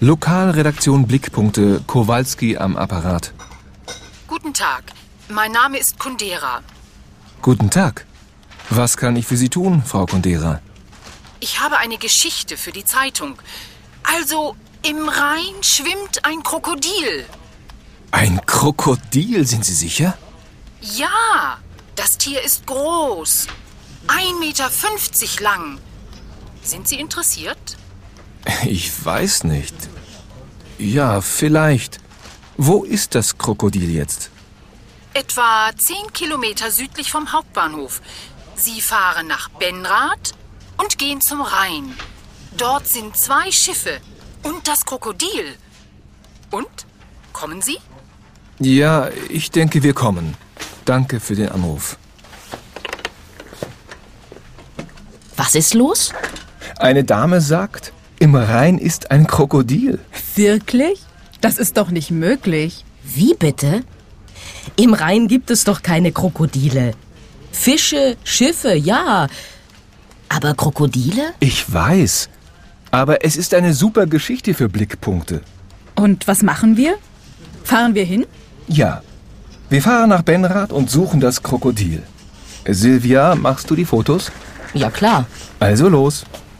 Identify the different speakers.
Speaker 1: Lokalredaktion Blickpunkte, Kowalski am Apparat.
Speaker 2: Guten Tag, mein Name ist Kundera.
Speaker 1: Guten Tag. Was kann ich für Sie tun, Frau Kundera?
Speaker 2: Ich habe eine Geschichte für die Zeitung. Also, im Rhein schwimmt ein Krokodil.
Speaker 1: Ein Krokodil, sind Sie sicher?
Speaker 2: Ja, das Tier ist groß. 1,50 Meter lang. Sind Sie interessiert?
Speaker 1: Ich weiß nicht. Ja, vielleicht. Wo ist das Krokodil jetzt?
Speaker 2: Etwa 10 Kilometer südlich vom Hauptbahnhof. Sie fahren nach Benrath und gehen zum Rhein. Dort sind 2 Schiffe und das Krokodil. Und? Kommen Sie?
Speaker 1: Ja, ich denke, wir kommen. Danke für den Anruf.
Speaker 3: Was ist los?
Speaker 1: Eine Dame sagt, im Rhein ist ein Krokodil.
Speaker 4: Wirklich? Das ist doch nicht möglich.
Speaker 3: Wie bitte? Im Rhein gibt es doch keine Krokodile. Fische, Schiffe, ja. Aber Krokodile?
Speaker 1: Ich weiß. Aber es ist eine super Geschichte für Blickpunkte.
Speaker 4: Und was machen wir? Fahren wir hin?
Speaker 1: Ja. Wir fahren nach Benrath und suchen das Krokodil. Silvia, machst du die Fotos?
Speaker 3: Ja, klar.
Speaker 1: Also los.